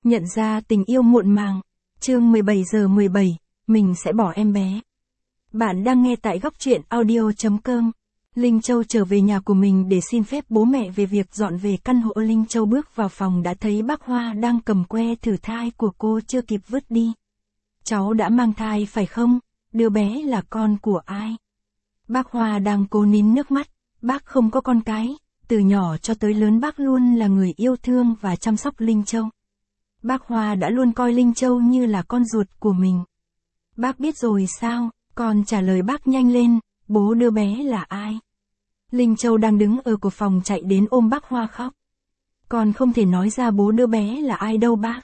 Nhận ra tình yêu muộn màng. Chương 17:17, mình sẽ bỏ em bé. Bạn đang nghe tại góc truyện audio.com. Linh Châu trở về nhà của mình để xin phép bố mẹ về việc dọn về căn hộ. Linh Châu bước vào phòng đã thấy bác Hoa đang cầm que thử thai của cô chưa kịp vứt đi. Cháu đã mang thai phải không? Đứa bé là con của ai? Bác Hoa đang cố nín nước mắt. Bác không có con cái. Từ nhỏ cho tới lớn bác luôn là người yêu thương và chăm sóc Linh Châu. Bác Hoa đã luôn coi Linh Châu như là con ruột của mình. Bác biết rồi sao? Con trả lời bác nhanh lên, bố đứa bé là ai? Linh Châu đang đứng ở cửa phòng chạy đến ôm bác Hoa khóc. Con không thể nói ra bố đứa bé là ai đâu bác.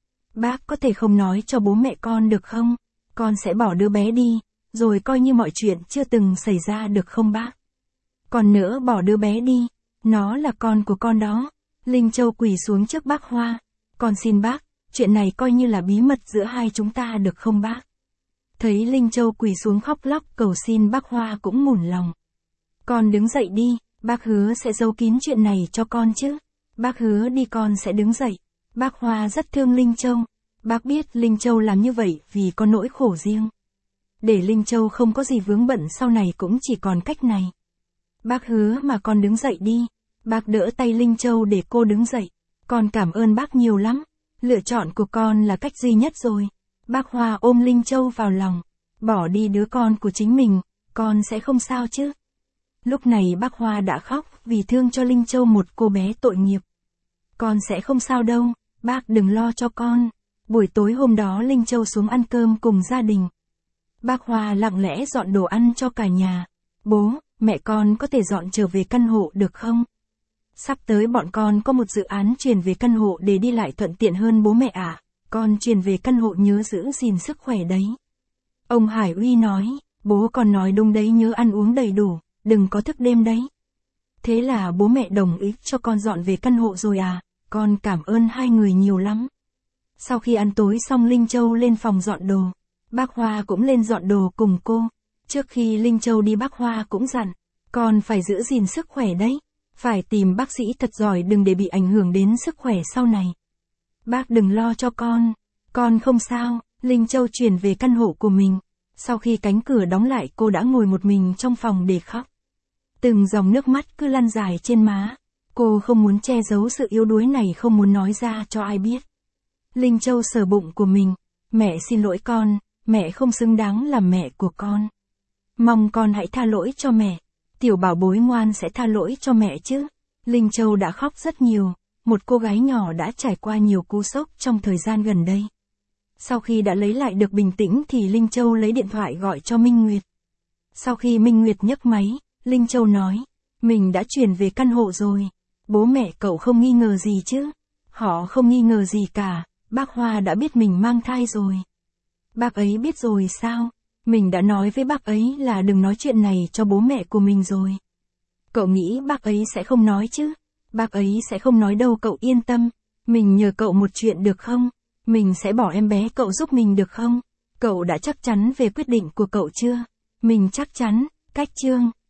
Bác có thể không nói cho bố mẹ con được không? Con sẽ bỏ đứa bé đi, rồi coi như mọi chuyện chưa từng xảy ra được không bác? Còn nữa bỏ đứa bé đi, nó là con của con đó. Linh Châu quỳ xuống trước bác Hoa. Con xin bác, chuyện này coi như là bí mật giữa hai chúng ta được không bác? Thấy Linh Châu quỳ xuống khóc lóc cầu xin, bác Hoa cũng mủn lòng. Con đứng dậy đi, bác hứa sẽ giấu kín chuyện này cho con chứ. Bác hứa đi, con sẽ đứng dậy. Bác Hoa rất thương Linh Châu. Bác biết Linh Châu làm như vậy vì có nỗi khổ riêng. Để Linh Châu không có gì vướng bận sau này cũng chỉ còn cách này. Bác hứa mà con đứng dậy đi. Bác đỡ tay Linh Châu để cô đứng dậy. Con cảm ơn bác nhiều lắm. Lựa chọn của con là cách duy nhất rồi. Bác Hoa ôm Linh Châu vào lòng. Bỏ đi đứa con của chính mình, con sẽ không sao chứ? Lúc này bác Hoa đã khóc vì thương cho Linh Châu, một cô bé tội nghiệp. Con sẽ không sao đâu, bác đừng lo cho con. Buổi tối hôm đó Linh Châu xuống ăn cơm cùng gia đình. Bác Hoa lặng lẽ dọn đồ ăn cho cả nhà. Bố, mẹ con có thể dọn trở về căn hộ được không? Sắp tới bọn con có một dự án chuyển về căn hộ để đi lại thuận tiện hơn bố mẹ ạ. Con chuyển về căn hộ nhớ giữ gìn sức khỏe đấy. Ông Hải Uy nói, bố con nói đúng đấy, nhớ ăn uống đầy đủ, đừng có thức đêm đấy. Thế là bố mẹ đồng ý cho con dọn về căn hộ rồi à, con cảm ơn hai người nhiều lắm. Sau khi ăn tối xong Linh Châu lên phòng dọn đồ. Bác Hoa cũng lên dọn đồ cùng cô. Trước khi Linh Châu đi bác Hoa cũng dặn, con phải giữ gìn sức khỏe đấy. Phải tìm bác sĩ thật giỏi, đừng để bị ảnh hưởng đến sức khỏe sau này. Bác đừng lo cho con không sao. Linh Châu chuyển về căn hộ của mình. Sau khi cánh cửa đóng lại cô đã ngồi một mình trong phòng để khóc. Từng dòng nước mắt cứ lăn dài trên má. Cô không muốn che giấu sự yếu đuối này, không muốn nói ra cho ai biết. Linh Châu sờ bụng của mình. Mẹ xin lỗi con, mẹ không xứng đáng làm mẹ của con. Mong con hãy tha lỗi cho mẹ. Tiểu bảo bối ngoan sẽ tha lỗi cho mẹ chứ. Linh Châu đã khóc rất nhiều. Một cô gái nhỏ đã trải qua nhiều cú sốc trong thời gian gần đây. Sau khi đã lấy lại được bình tĩnh thì Linh Châu lấy điện thoại gọi cho Minh Nguyệt. Sau khi Minh Nguyệt nhấc máy, Linh Châu nói, mình đã chuyển về căn hộ rồi. Bố mẹ cậu không nghi ngờ gì chứ? Họ không nghi ngờ gì cả, bác Hoa đã biết mình mang thai rồi. Bác ấy biết rồi sao? Mình đã nói với bác ấy là đừng nói chuyện này cho bố mẹ của mình rồi. Cậu nghĩ bác ấy sẽ không nói chứ? Bác ấy sẽ không nói đâu, cậu yên tâm. Mình nhờ cậu một chuyện được không? Mình sẽ bỏ em bé, cậu giúp mình được không? Cậu đã chắc chắn về quyết định của cậu chưa? Mình chắc chắn. Cách chương